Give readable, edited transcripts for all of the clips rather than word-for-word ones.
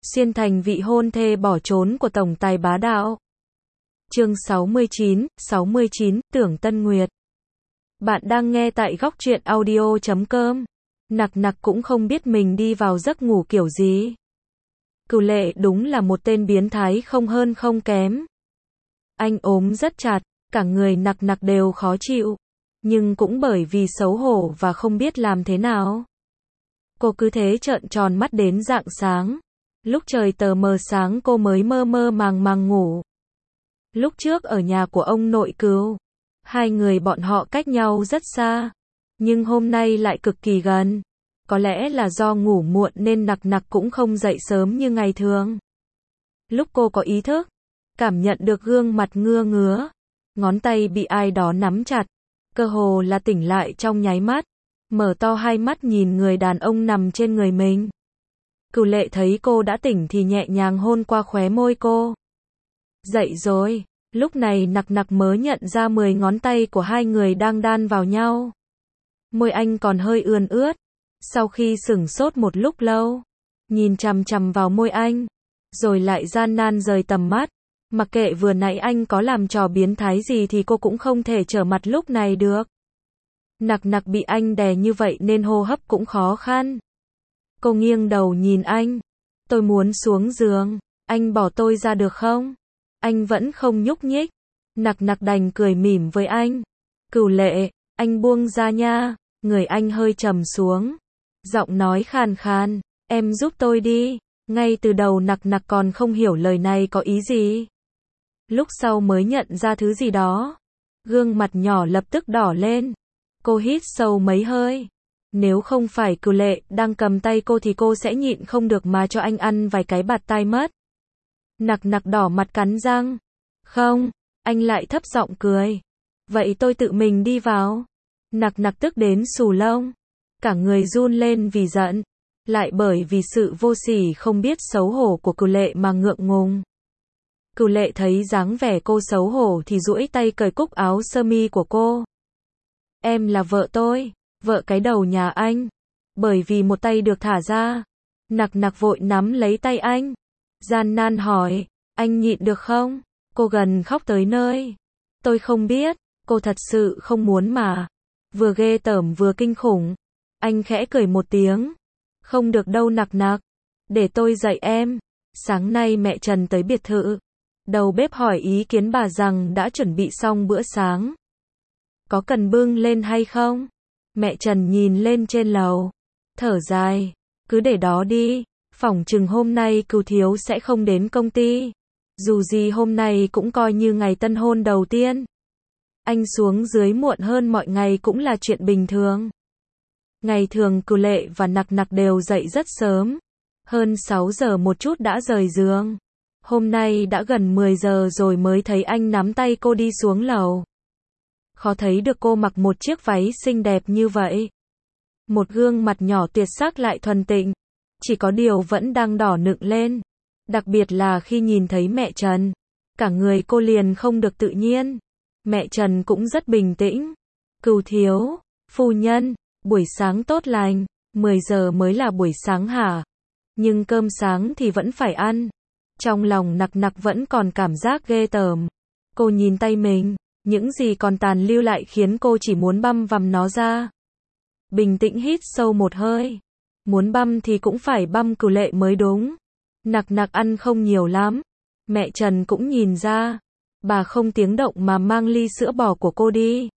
xuyên thành vị hôn thê bỏ trốn của tổng tài bá đạo. Chương 69, Tưởng Tân Nguyệt. Bạn đang nghe tại góc truyện audio.com. Nặc nặc cũng không biết mình đi vào giấc ngủ kiểu gì. Cửu Lệ đúng là một tên biến thái không hơn không kém. Anh ốm rất chặt, cả người nặc nặc đều khó chịu. Nhưng cũng bởi vì xấu hổ và không biết làm thế nào. Cô cứ thế trợn tròn mắt đến rạng sáng. Lúc trời tờ mờ sáng cô mới mơ mơ màng màng ngủ. Lúc trước ở nhà của ông nội Cửu, hai người bọn họ cách nhau rất xa, nhưng hôm nay lại cực kỳ gần. Có lẽ là do ngủ muộn nên nặc nặc cũng không dậy sớm như ngày thường. Lúc cô có ý thức, cảm nhận được gương mặt ngứa ngứa, ngón tay bị ai đó nắm chặt, cơ hồ là tỉnh lại trong nháy mắt, mở to hai mắt nhìn người đàn ông nằm trên người mình. Cửu Lệ thấy cô đã tỉnh thì nhẹ nhàng hôn qua khóe môi cô. Dậy rồi, lúc này nặc nặc mới nhận ra 10 ngón tay của hai người đang đan vào nhau. Môi anh còn hơi ươn ướt. Sau khi sửng sốt một lúc lâu, nhìn chằm chằm vào môi anh, rồi lại gian nan rời tầm mắt. Mặc kệ vừa nãy anh có làm trò biến thái gì thì cô cũng không thể trở mặt lúc này được. Nặc nặc bị anh đè như vậy nên hô hấp cũng khó khăn. Cô nghiêng đầu nhìn anh. Tôi muốn xuống giường, anh bỏ tôi ra được không? Anh vẫn không nhúc nhích. Nặc nặc đành cười mỉm với anh. Cửu Lệ, anh buông ra nha. Người anh hơi trầm xuống. Giọng nói khàn khàn, em giúp tôi đi. Ngay từ đầu nặc nặc còn không hiểu lời này có ý gì. Lúc sau mới nhận ra thứ gì đó. Gương mặt nhỏ lập tức đỏ lên. Cô hít sâu mấy hơi. Nếu không phải Cửu Lệ đang cầm tay cô thì cô sẽ nhịn không được mà cho anh ăn vài cái bạt tai mất. Nặc nặc đỏ mặt cắn răng. Không, anh lại thấp giọng cười. Vậy tôi tự mình đi vào. Nặc nặc tức đến xù lông. Cả người run lên vì giận. Lại bởi vì sự vô sỉ không biết xấu hổ của Cửu Lệ mà ngượng ngùng. Cửu Lệ thấy dáng vẻ cô xấu hổ thì duỗi tay cởi cúc áo sơ mi của cô. Em là vợ tôi, vợ cái đầu nhà anh. Bởi vì một tay được thả ra, nặc nặc vội nắm lấy tay anh. Gian nan hỏi, anh nhịn được không? Cô gần khóc tới nơi. Tôi không biết, cô thật sự không muốn mà. Vừa ghê tởm vừa kinh khủng. Anh khẽ cười một tiếng. Không được đâu nặc nặc. Để tôi dạy em. Sáng nay mẹ Trần tới biệt thự. Đầu bếp hỏi ý kiến bà rằng đã chuẩn bị xong bữa sáng. Có cần bưng lên hay không? Mẹ Trần nhìn lên trên lầu. Thở dài. Cứ để đó đi. Phỏng chừng hôm nay Cửu thiếu sẽ không đến công ty. Dù gì hôm nay cũng coi như ngày tân hôn đầu tiên. Anh xuống dưới muộn hơn mọi ngày cũng là chuyện bình thường. Ngày thường Cửu Lệ và nặc nặc đều dậy rất sớm. Hơn 6 giờ một chút đã rời giường. Hôm nay đã gần 10 giờ rồi mới thấy anh nắm tay cô đi xuống lầu. Khó thấy được cô mặc một chiếc váy xinh đẹp như vậy. Một gương mặt nhỏ tuyệt sắc lại thuần tịnh. Chỉ có điều vẫn đang đỏ nựng lên. Đặc biệt là khi nhìn thấy mẹ Trần. Cả người cô liền không được tự nhiên. Mẹ Trần cũng rất bình tĩnh. Cửu thiếu, phu nhân, buổi sáng tốt lành, 10 giờ mới là buổi sáng hả? Nhưng cơm sáng thì vẫn phải ăn. Trong lòng nặc nặc vẫn còn cảm giác ghê tởm. Cô nhìn tay mình, những gì còn tàn lưu lại khiến cô chỉ muốn băm vằm nó ra. Bình tĩnh hít sâu một hơi. Muốn băm thì cũng phải băm Cửu Lệ mới đúng. Nặc nặc ăn không nhiều lắm. Mẹ Trần cũng nhìn ra. Bà không tiếng động mà mang ly sữa bò của cô đi.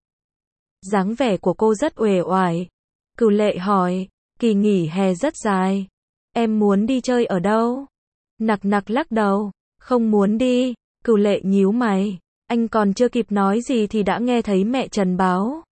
Dáng vẻ của cô rất uể oải. Cửu Lệ hỏi, kỳ nghỉ hè rất dài. Em muốn đi chơi ở đâu? Nặc nặc lắc đầu, không muốn đi. Cửu Lệ nhíu mày. Anh còn chưa kịp nói gì thì đã nghe thấy mẹ Trần báo.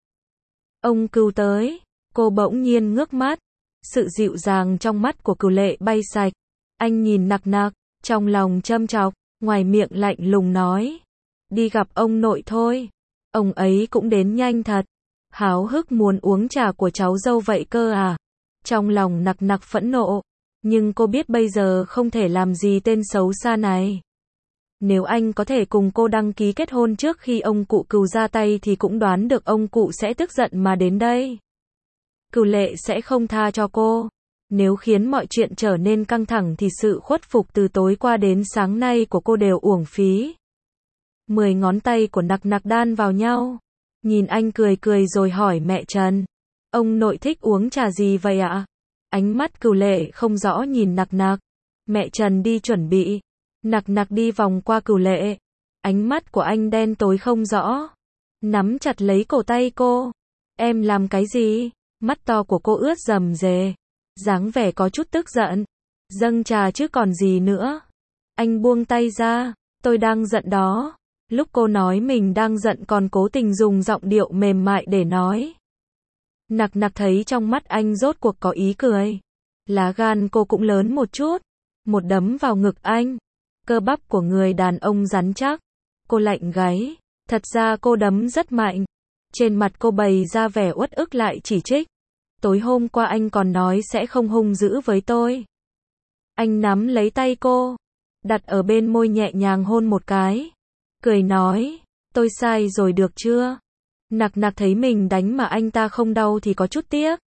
Ông Cửu tới. Cô bỗng nhiên ngước mắt. Sự dịu dàng trong mắt của Cửu Lệ bay sạch. Anh nhìn nặc nặc, trong lòng châm chọc, ngoài miệng lạnh lùng nói. Đi gặp ông nội thôi. Ông ấy cũng đến nhanh thật. Háo hức muốn uống trà của cháu dâu vậy cơ à? Trong lòng nặc nặc phẫn nộ. Nhưng cô biết bây giờ không thể làm gì tên xấu xa này. Nếu anh có thể cùng cô đăng ký kết hôn trước khi ông cụ Cửu ra tay thì cũng đoán được ông cụ sẽ tức giận mà đến đây. Cửu Lệ sẽ không tha cho cô. Nếu khiến mọi chuyện trở nên căng thẳng thì sự khuất phục từ tối qua đến sáng nay của cô đều uổng phí. 10 ngón tay của Nặc Nặc đan vào nhau. Nhìn anh cười cười rồi hỏi mẹ Trần. Ông nội thích uống trà gì vậy ạ? Ánh mắt Cửu Lệ không rõ nhìn Nặc Nặc. Mẹ Trần đi chuẩn bị. Nặc Nặc đi vòng qua Cửu Lệ. Ánh mắt của anh đen tối không rõ. Nắm chặt lấy cổ tay cô. Em làm cái gì? Mắt to của cô ướt rầm rề. Dáng vẻ có chút tức giận. Dâng trà chứ còn gì nữa. Anh buông tay ra. Tôi đang giận đó. Lúc cô nói mình đang giận còn cố tình dùng giọng điệu mềm mại để nói. Nặc Nặc thấy trong mắt anh rốt cuộc có ý cười. Lá gan cô cũng lớn một chút. Một đấm vào ngực anh. Cơ bắp của người đàn ông rắn chắc. Cô lạnh gáy. Thật ra cô đấm rất mạnh. Trên mặt cô bày ra vẻ uất ức lại chỉ trích. Tối hôm qua anh còn nói sẽ không hung dữ với tôi. Anh nắm lấy tay cô. Đặt ở bên môi nhẹ nhàng hôn một cái. Cười nói. Tôi sai rồi được chưa? Nặc Nặc thấy mình đánh mà anh ta không đau thì có chút tiếc.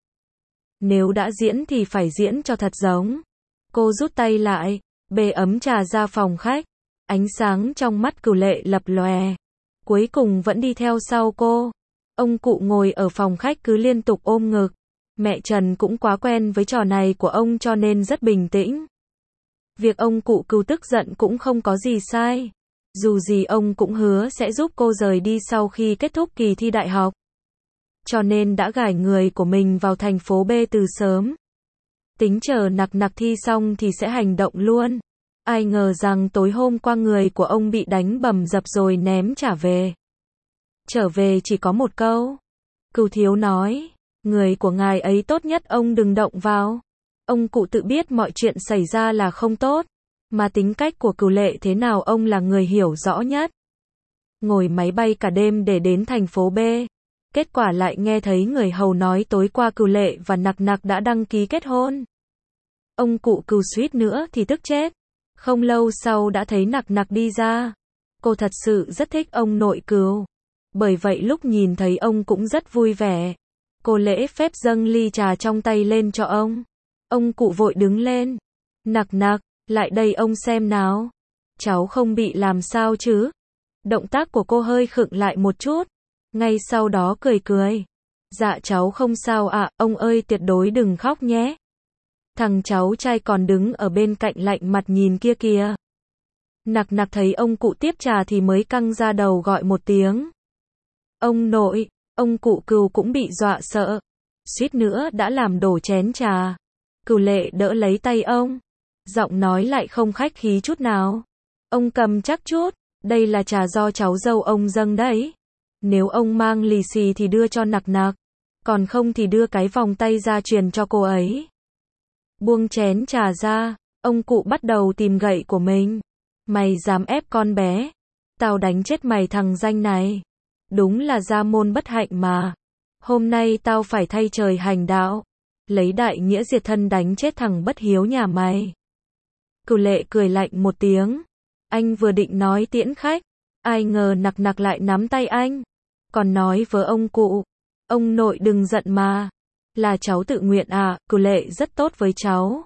Nếu đã diễn thì phải diễn cho thật giống. Cô rút tay lại. Bê ấm trà ra phòng khách. Ánh sáng trong mắt Cửu Lệ lập lòe. Cuối cùng vẫn đi theo sau cô. Ông cụ ngồi ở phòng khách cứ liên tục ôm ngực. Mẹ Trần cũng quá quen với trò này của ông cho nên rất bình tĩnh. Việc ông cụ Cửu tức giận cũng không có gì sai. Dù gì ông cũng hứa sẽ giúp cô rời đi sau khi kết thúc kỳ thi đại học. Cho nên đã gài người của mình vào thành phố B từ sớm. Tính chờ Nặc Nặc thi xong thì sẽ hành động luôn. Ai ngờ rằng tối hôm qua người của ông bị đánh bầm dập rồi ném trả về. Trở về chỉ có một câu. Cửu thiếu nói. Người của ngài ấy tốt nhất ông đừng động vào. Ông cụ tự biết mọi chuyện xảy ra là không tốt. Mà tính cách của Cửu Lệ thế nào ông là người hiểu rõ nhất. Ngồi máy bay cả đêm để đến thành phố B. Kết quả lại nghe thấy người hầu nói tối qua Cửu Lệ và Nặc Nặc đã đăng ký kết hôn. Ông cụ Cửu suýt nữa thì tức chết. Không lâu sau đã thấy Nặc Nặc đi ra. Cô thật sự rất thích ông nội Cửu. Bởi vậy lúc nhìn thấy ông cũng rất vui vẻ. Cô lễ phép dâng ly trà trong tay lên cho ông. Ông cụ vội đứng lên. Nặc Nặc, lại đây ông xem nào. Cháu không bị làm sao chứ? Động tác của cô hơi khựng lại một chút. Ngay sau đó cười cười. Dạ cháu không sao ạ, ông ơi tuyệt đối đừng khóc nhé. Thằng cháu trai còn đứng ở bên cạnh lạnh mặt nhìn kia kìa. Nặc Nặc thấy ông cụ tiếp trà thì mới căng ra đầu gọi một tiếng. Ông nội, ông cụ Cửu cũng bị dọa sợ. Suýt nữa đã làm đổ chén trà. Cửu Lệ đỡ lấy tay ông. Giọng nói lại không khách khí chút nào. Ông cầm chắc chút, đây là trà do cháu dâu ông dâng đấy. Nếu ông mang lì xì thì đưa cho Nặc Nặc. Còn không thì đưa cái vòng tay ra truyền cho cô ấy. Buông chén trà ra, ông cụ bắt đầu tìm gậy của mình. Mày dám ép con bé? Tao đánh chết mày thằng danh này. Đúng là gia môn bất hạnh mà. Hôm nay tao phải thay trời hành đạo. Lấy đại nghĩa diệt thân đánh chết thằng bất hiếu nhà mày. Cửu Lệ cười lạnh một tiếng. Anh vừa định nói tiễn khách. Ai ngờ Nặc Nặc lại nắm tay anh. Còn nói với ông cụ. Ông nội đừng giận mà. Là cháu tự nguyện à, Cửu Lệ rất tốt với cháu.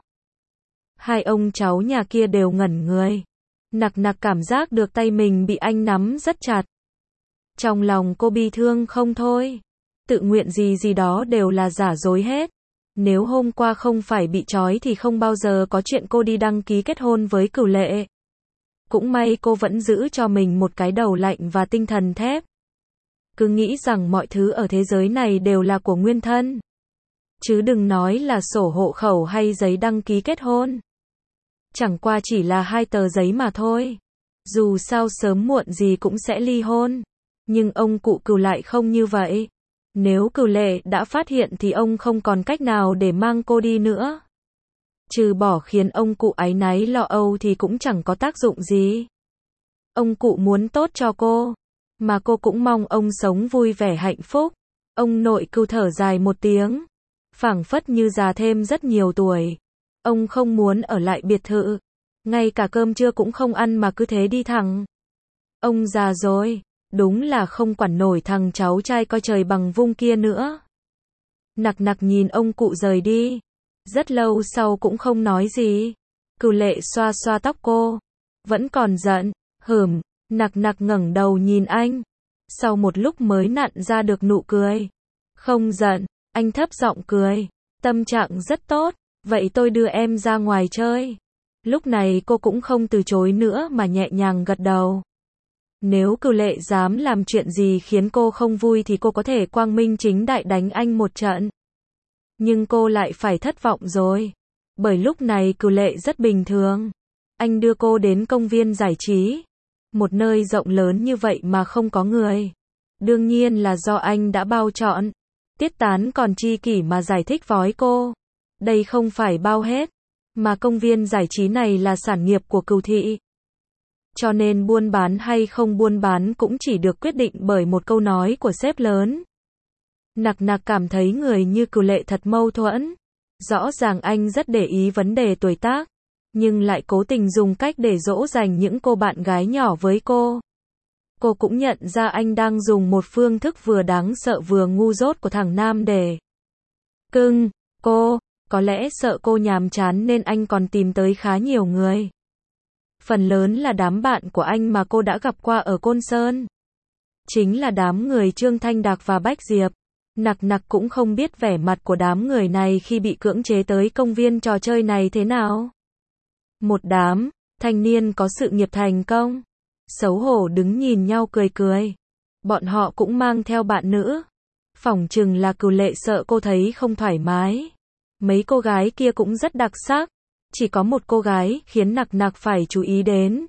Hai ông cháu nhà kia đều ngẩn người. Nặc Nặc cảm giác được tay mình bị anh nắm rất chặt. Trong lòng cô bi thương không thôi. Tự nguyện gì gì đó đều là giả dối hết. Nếu hôm qua không phải bị trói thì không bao giờ có chuyện cô đi đăng ký kết hôn với Cửu Lệ. Cũng may cô vẫn giữ cho mình một cái đầu lạnh và tinh thần thép. Cứ nghĩ rằng mọi thứ ở thế giới này đều là của nguyên thân. Chứ đừng nói là sổ hộ khẩu hay giấy đăng ký kết hôn. Chẳng qua chỉ là 2 tờ giấy mà thôi. Dù sao sớm muộn gì cũng sẽ ly hôn. Nhưng ông cụ Cửu lại không như vậy. Nếu Cửu Lệ đã phát hiện thì ông không còn cách nào để mang cô đi nữa. Trừ bỏ khiến ông cụ áy náy lo âu thì cũng chẳng có tác dụng gì. Ông cụ muốn tốt cho cô. Mà cô cũng mong ông sống vui vẻ hạnh phúc. Ông nội Cửu thở dài một tiếng. Phảng phất như già thêm rất nhiều tuổi. Ông không muốn ở lại biệt thự. Ngay cả cơm trưa cũng không ăn mà cứ thế đi thẳng. Ông già rồi. Đúng là không quản nổi thằng cháu trai coi trời bằng vung kia nữa. Nặc Nặc nhìn ông cụ rời đi. Rất lâu sau cũng không nói gì. Cửu lệ xoa xoa tóc cô. Vẫn còn giận. Nặc nặc ngẩng đầu nhìn anh. Sau một lúc mới nặn ra được nụ cười. Không giận, anh thấp giọng cười. Tâm trạng rất tốt, vậy tôi đưa em ra ngoài chơi. Lúc này cô cũng không từ chối nữa mà nhẹ nhàng gật đầu. Nếu Cửu lệ dám làm chuyện gì khiến cô không vui thì cô có thể quang minh chính đại đánh anh một trận. Nhưng cô lại phải thất vọng rồi. Bởi lúc này Cửu lệ rất bình thường. Anh đưa cô đến công viên giải trí. Một nơi rộng lớn như vậy mà không có người. Đương nhiên là do anh đã bao trọn. Tiết Tán còn chi kỷ mà giải thích với cô. Đây không phải bao hết. Mà công viên giải trí này là sản nghiệp của Cửu thị. Cho nên buôn bán hay không buôn bán cũng chỉ được quyết định bởi một câu nói của sếp lớn. Nặc nặc cảm thấy người như Cửu lệ thật mâu thuẫn. Rõ ràng anh rất để ý vấn đề tuổi tác. Nhưng lại cố tình dùng cách để dỗ dành những cô bạn gái nhỏ với cô. Cô cũng nhận ra anh đang dùng một phương thức vừa đáng sợ vừa ngu dốt của thằng Nam để cưng cô. Có lẽ sợ cô nhàm chán nên anh còn tìm tới khá nhiều người. Phần lớn là đám bạn của anh mà cô đã gặp qua ở Côn Sơn. Chính là đám người Trương Thanh Đạc và Bách Diệp. Nặc nặc cũng không biết vẻ mặt của đám người này khi bị cưỡng chế tới công viên trò chơi này thế nào. Một đám thanh niên có sự nghiệp thành công, xấu hổ đứng nhìn nhau cười cười. Bọn họ cũng mang theo bạn nữ. Phỏng chừng là Cửu lệ sợ cô thấy không thoải mái. Mấy cô gái kia cũng rất đặc sắc. Chỉ có một cô gái khiến nặc nặc phải chú ý đến.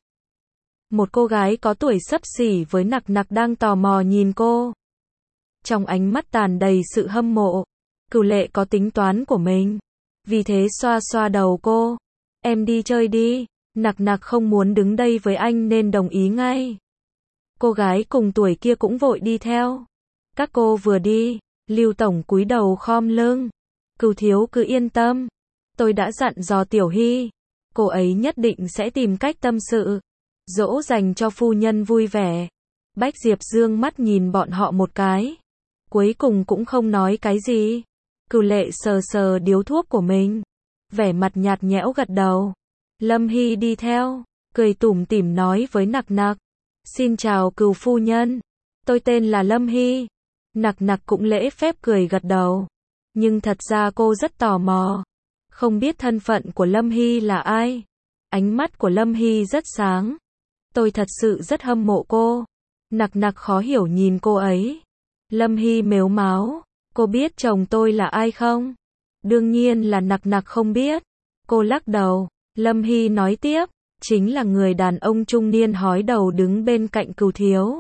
Một cô gái có tuổi xấp xỉ với nặc nặc đang tò mò nhìn cô. Trong ánh mắt tràn đầy sự hâm mộ. Cửu lệ có tính toán của mình. Vì thế xoa xoa đầu cô. Em đi chơi đi. Nặc nặc không muốn đứng đây với anh nên đồng ý ngay. Cô gái cùng tuổi kia cũng vội đi theo. Các cô vừa đi, Lưu tổng cúi đầu khom lưng. Cửu thiếu cứ yên tâm. Tôi đã dặn dò Tiểu Hy. Cô ấy nhất định sẽ tìm cách tâm sự. Dỗ dành cho phu nhân vui vẻ. Bách Diệp dương mắt nhìn bọn họ một cái. Cuối cùng cũng không nói cái gì. Cửu lệ sờ sờ điếu thuốc của mình. Vẻ mặt nhạt nhẽo gật đầu. Lâm Hy đi theo. Cười tủm tỉm nói với nặc nặc. Xin chào Cửu phu nhân. Tôi tên là Lâm Hy. Nặc nặc cũng lễ phép cười gật đầu. Nhưng thật ra cô rất tò mò. Không biết thân phận của Lâm Hy là ai. Ánh mắt của Lâm Hy rất sáng. Tôi thật sự rất hâm mộ cô. Nặc nặc khó hiểu nhìn cô ấy. Lâm Hy mếu máo. Cô biết chồng tôi là ai không? Đương nhiên là nặc nặc không biết. Cô lắc đầu. Lâm Hy nói tiếp. Chính là người đàn ông trung niên hói đầu đứng bên cạnh Cửu thiếu.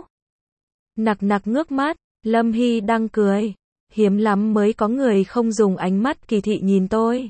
Nặc nặc ngước mắt. Lâm Hy đang cười. Hiếm lắm mới có người không dùng ánh mắt kỳ thị nhìn tôi.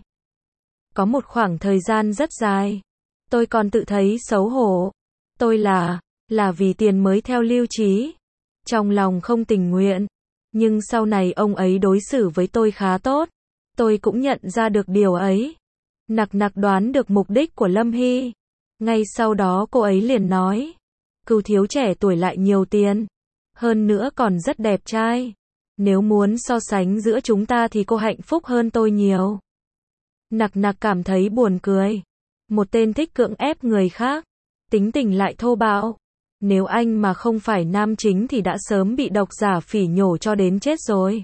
Có một khoảng thời gian rất dài. Tôi còn tự thấy xấu hổ. Tôi là vì tiền mới theo Lưu Trí. Trong lòng không tình nguyện. Nhưng sau này ông ấy đối xử với tôi khá tốt. Tôi cũng nhận ra được điều ấy. Nặc nặc đoán được mục đích của Lâm Hy. Ngay sau đó cô ấy liền nói. Cửu thiếu trẻ tuổi lại nhiều tiền. Hơn nữa còn rất đẹp trai. Nếu muốn so sánh giữa chúng ta thì cô hạnh phúc hơn tôi nhiều. Nặc nặc cảm thấy buồn cười. Một tên thích cưỡng ép người khác. Tính tình lại thô bạo. Nếu anh mà không phải nam chính thì đã sớm bị độc giả phỉ nhổ cho đến chết rồi.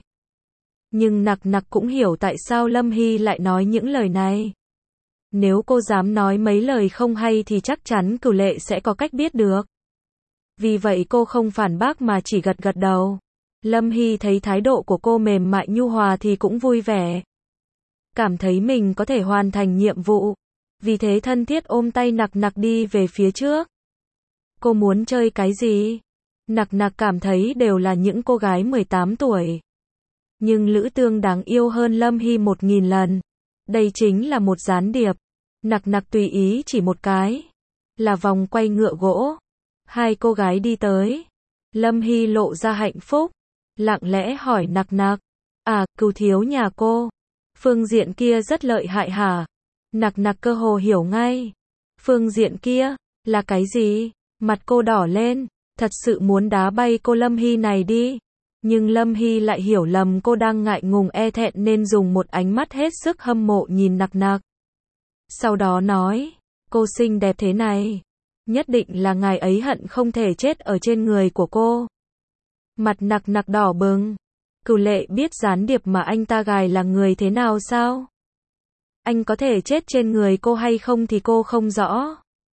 Nhưng nặc nặc cũng hiểu tại sao Lâm Hy lại nói những lời này. Nếu cô dám nói mấy lời không hay thì chắc chắn Cửu lệ sẽ có cách biết được. Vì vậy cô không phản bác mà chỉ gật gật đầu. Lâm Hy thấy thái độ của cô mềm mại nhu hòa thì cũng vui vẻ. Cảm thấy mình có thể hoàn thành nhiệm vụ. Vì thế thân thiết ôm tay nặc nặc đi về phía trước. Cô muốn chơi cái gì? Nặc nặc cảm thấy đều là những cô gái 18 tuổi. Nhưng Lữ Tương đáng yêu hơn Lâm Hy 1000 lần. Đây chính là một gián điệp. Nặc nặc tùy ý chỉ một cái. Là vòng quay ngựa gỗ. Hai cô gái đi tới. Lâm Hy lộ ra hạnh phúc. Lặng lẽ hỏi nặc nặc. À, Cửu thiếu nhà cô. Phương diện kia rất lợi hại hả? Nặc nặc cơ hồ hiểu ngay. Phương diện kia, là cái gì? Mặt cô đỏ lên. Thật sự muốn đá bay cô Lâm Hy này đi. Nhưng Lâm Hy lại hiểu lầm cô đang ngại ngùng e thẹn nên dùng một ánh mắt hết sức hâm mộ nhìn Nặc Nặc. Sau đó nói, cô xinh đẹp thế này, nhất định là ngài ấy hận không thể chết ở trên người của cô. Mặt Nặc Nặc đỏ bừng. Cửu Lệ biết gián điệp mà anh ta gài là người thế nào sao? Anh có thể chết trên người cô hay không thì cô không rõ.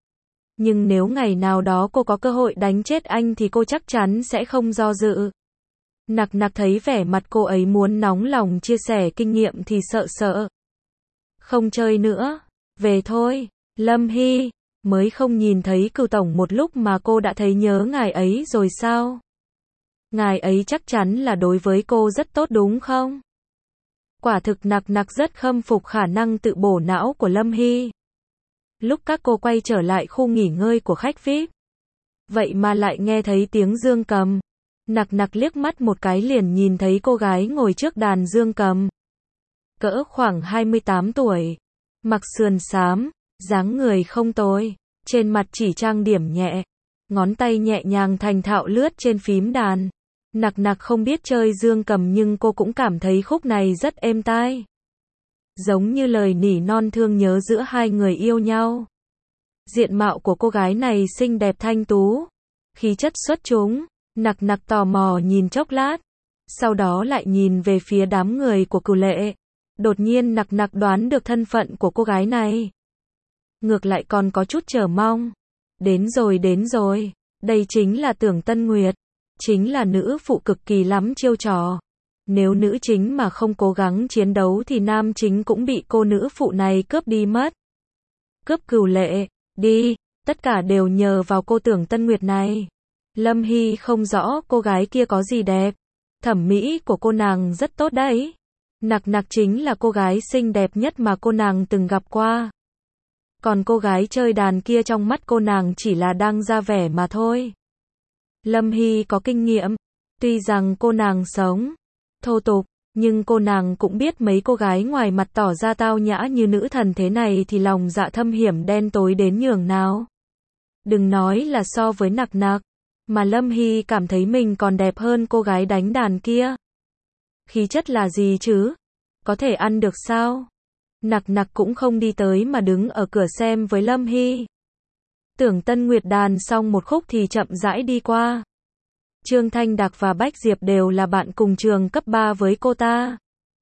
Nhưng nếu ngày nào đó cô có cơ hội đánh chết anh thì cô chắc chắn sẽ không do dự. Nặc Nặc thấy vẻ mặt cô ấy muốn nóng lòng chia sẻ kinh nghiệm thì sợ. Không chơi nữa, về thôi. Lâm Hy, mới không nhìn thấy Cửu tổng một lúc mà cô đã thấy nhớ ngài ấy rồi sao? Ngài ấy chắc chắn là đối với cô rất tốt đúng không? Quả thực Nặc Nặc rất khâm phục khả năng tự bổ não của Lâm Hy. Lúc các cô quay trở lại khu nghỉ ngơi của khách VIP, vậy mà lại nghe thấy tiếng dương cầm. Nặc Nặc liếc mắt một cái liền nhìn thấy cô gái ngồi trước đàn dương cầm. Cỡ khoảng 28 tuổi, mặc sườn xám, dáng người không tồi, trên mặt chỉ trang điểm nhẹ, ngón tay nhẹ nhàng thành thạo lướt trên phím đàn. Nặc Nặc không biết chơi dương cầm nhưng cô cũng cảm thấy khúc này rất êm tai. Giống như lời nỉ non thương nhớ giữa hai người yêu nhau. Diện mạo của cô gái này xinh đẹp thanh tú, khí chất xuất chúng. Nặc Nặc tò mò nhìn chốc lát, sau đó lại nhìn về phía đám người của Cửu Lệ. Đột nhiên Nặc Nặc đoán được thân phận của cô gái này. Ngược lại còn có chút chờ mong. Đến rồi, đây chính là Tưởng Tân Nguyệt, chính là nữ phụ cực kỳ lắm chiêu trò. Nếu nữ chính mà không cố gắng chiến đấu thì nam chính cũng bị cô nữ phụ này cướp đi mất. Cướp Cửu Lệ, đi, tất cả đều nhờ vào cô Tưởng Tân Nguyệt này. Lâm Hy không rõ cô gái kia có gì đẹp. Thẩm mỹ của cô nàng rất tốt đấy. Nặc Nặc chính là cô gái xinh đẹp nhất mà cô nàng từng gặp qua. Còn cô gái chơi đàn kia trong mắt cô nàng chỉ là đang ra vẻ mà thôi. Lâm Hy có kinh nghiệm. Tuy rằng cô nàng sống thô tục, nhưng cô nàng cũng biết mấy cô gái ngoài mặt tỏ ra tao nhã như nữ thần thế này thì lòng dạ thâm hiểm đen tối đến nhường nào. Đừng nói là so với Nặc Nặc, mà Lâm Hy cảm thấy mình còn đẹp hơn cô gái đánh đàn kia. Khí chất là gì chứ? Có thể ăn được sao? Nặc Nặc cũng không đi tới mà đứng ở cửa xem với Lâm Hy. Tưởng Tân Nguyệt đàn xong một khúc thì chậm rãi đi qua. Trương Thanh Đạc và Bách Diệp đều là bạn cùng trường cấp 3 với cô ta.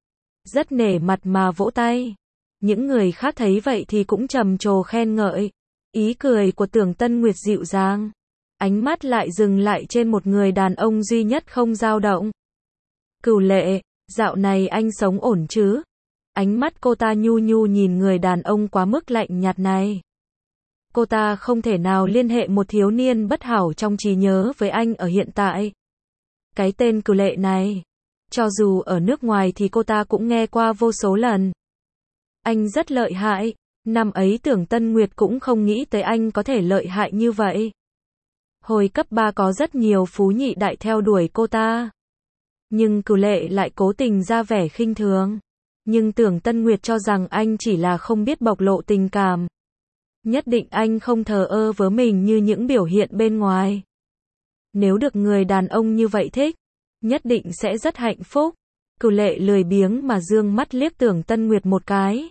Rất nể mặt mà vỗ tay. Những người khác thấy vậy thì cũng trầm trồ khen ngợi. Ý cười của Tưởng Tân Nguyệt dịu dàng. Ánh mắt lại dừng lại trên một người đàn ông duy nhất không dao động. Cửu Lệ, dạo này anh sống ổn chứ? Ánh mắt cô ta nhu nhu nhìn người đàn ông quá mức lạnh nhạt này. Cô ta không thể nào liên hệ một thiếu niên bất hảo trong trí nhớ với anh ở hiện tại. Cái tên Cửu Lệ này, cho dù ở nước ngoài thì cô ta cũng nghe qua vô số lần. Anh rất lợi hại, năm ấy Tưởng Tân Nguyệt cũng không nghĩ tới anh có thể lợi hại như vậy. Hồi cấp 3 có rất nhiều phú nhị đại theo đuổi cô ta. Nhưng Cửu Lệ lại cố tình ra vẻ khinh thường. Nhưng Tưởng Tân Nguyệt cho rằng anh chỉ là không biết bộc lộ tình cảm. Nhất định anh không thờ ơ với mình như những biểu hiện bên ngoài. Nếu được người đàn ông như vậy thích, nhất định sẽ rất hạnh phúc. Cửu Lệ lười biếng mà dương mắt liếc Tưởng Tân Nguyệt một cái.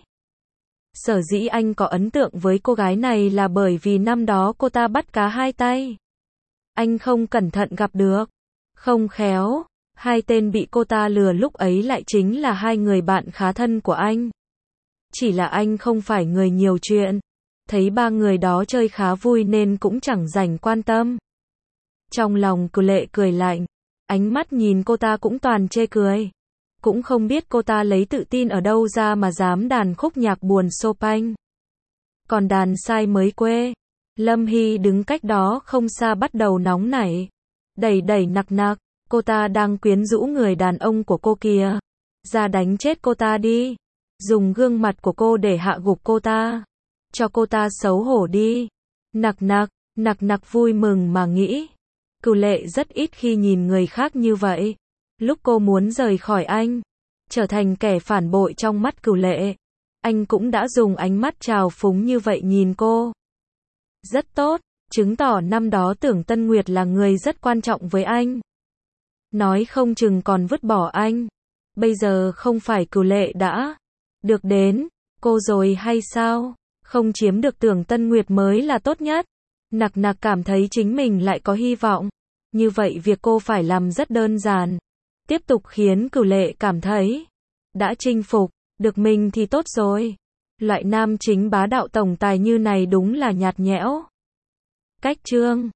Sở dĩ anh có ấn tượng với cô gái này là bởi vì năm đó cô ta bắt cá hai tay. Anh không cẩn thận gặp được. Không khéo, hai tên bị cô ta lừa lúc ấy lại chính là hai người bạn khá thân của anh. Chỉ là anh không phải người nhiều chuyện. Thấy ba người đó chơi khá vui nên cũng chẳng dành quan tâm. Trong lòng Cửu Lệ cười lạnh. Ánh mắt nhìn cô ta cũng toàn chê cười. Cũng không biết cô ta lấy tự tin ở đâu ra mà dám đàn khúc nhạc buồn Chopin. Còn đàn sai mới quê. Lâm Hy đứng cách đó không xa bắt đầu nóng nảy. Đẩy Nặc Nặc. Cô ta đang quyến rũ người đàn ông của cô kìa. Ra đánh chết cô ta đi. Dùng gương mặt của cô để hạ gục cô ta. Cho cô ta xấu hổ đi. Nặc Nặc vui mừng mà nghĩ. Cửu Lệ rất ít khi nhìn người khác như vậy. Lúc cô muốn rời khỏi anh, trở thành kẻ phản bội trong mắt Cửu Lệ, anh cũng đã dùng ánh mắt trào phúng như vậy nhìn cô. Rất tốt, chứng tỏ năm đó Tưởng Tân Nguyệt là người rất quan trọng với anh. nói không chừng còn vứt bỏ anh. Bây giờ không phải Cửu Lệ đã được đến cô rồi hay sao? Không chiếm được Tưởng Tân Nguyệt mới là tốt nhất. Nặc nặc cảm thấy chính mình lại có hy vọng. Như vậy việc cô phải làm rất đơn giản. Tiếp tục khiến Cửu Lệ cảm thấy đã chinh phục được mình thì tốt rồi. Loại nam chính bá đạo tổng tài như này đúng là nhạt nhẽo. Cách chương